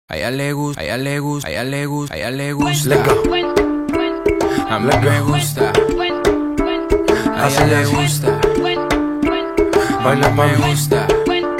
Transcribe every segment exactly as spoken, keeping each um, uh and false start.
A ella le gusta, a ella le gusta, a ella le gusta, a ella le gusta. Let's go. A mí me gusta. A ella le gusta. Baila, me mami. gusta.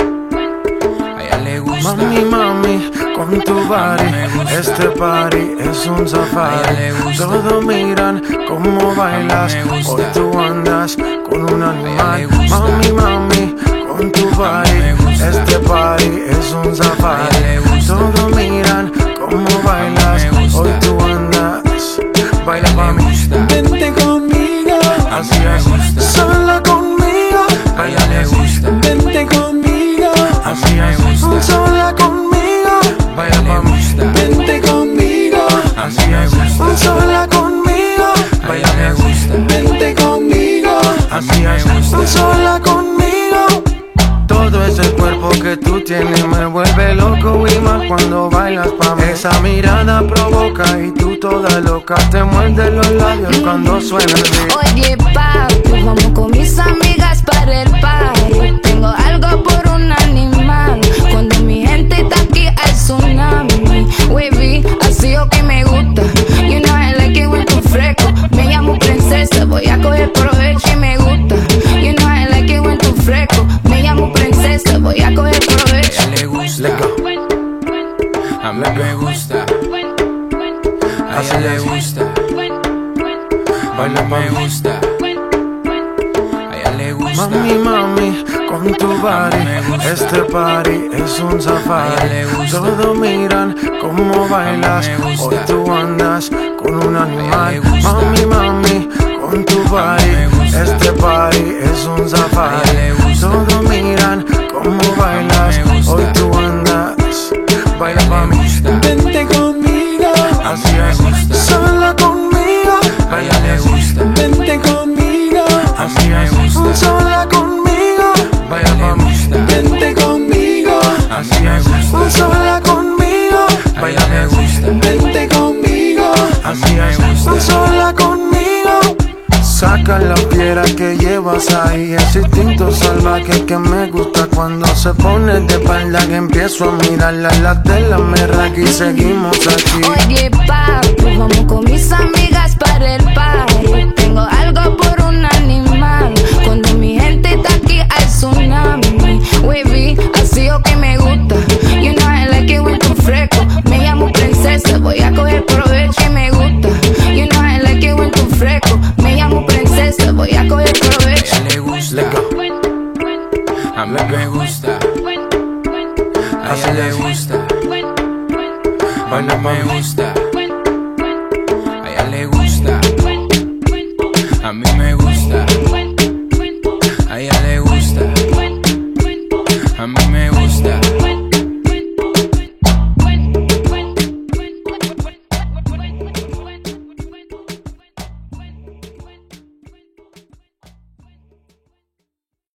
A ella le gusta. Mami, mami, con tu body, este party es un safari. Todos miran cómo bailas, hoy tú andas con un animal. Mami, mami, con tu body, este party es un safari. Todos miran cómo bailas, hoy tú andas. Baila, mami, Vente conmigo, así es, sola conmigo. A ella le gusta. vente conmigo, Así es, sola conmigo. Baila, mami, vente conmigo, así es, sola conmigo. Baila, me gusta. vente conmigo, así es, sola conmigo. Todo ese cuerpo que tú tienes me vuelve loco y más cuando bailas pa' mí. Esa mirada provoca y tú toda loca te muerde los labios cuando suena el beat. Oye, papi, vamos con mis amigas para el party. Tengo algo por un animal. Cuando mi gente está aquí hay tsunami. Wavy, así o que me gusta. You know I like it when tú fresco. Me llamo princesa, voy a coger provecho y me gusta. You know I like it when tú fresco. Me llamo princesa, voy a coger provecho. A ella le gusta. Let's go. A mí me gusta. A ella le gusta. Baila, me mami. gusta. A ella le gusta. Mami, mami, con tu body, este party es un safari. Todos miran cómo bailas, hoy tú andas con un animal. Mami, mami, con tu body, este party es un safari. Todos miran cómo bailas, hoy tú andas. Baila, mami, vente conmigo, así es, sola conmigo. A ella le gusta. vente conmigo, Así es, sola conmigo. Baila, mami, vente conmigo, así es, sola conmigo. Baila, me gusta. vente conmigo, Así es, sola conmigo. Saca la piedra que llevas ahí, ese instinto salvaje que me gusta cuando se pone de espalda, que empiezo a mirarla, la tela me raca y seguimos aquí. Oye, papi, vamos con mis amigas para el party. Tengo algo por un animal. Cuando mi gente está aquí hay tsunami. Wavy, así o que me gusta. You know I like it when tú fresco. Me llamo princesa, voy a coger provecho y me gusta. You know I like it when tú fresco. Me llamo princesa, voy a coger provecho. A ella le gusta. Let's go. A mí me gusta. A ella le gusta. Baila, me mami, gusta. A ella le gusta. A mí me gusta. A ella le gusta. A mí me gusta.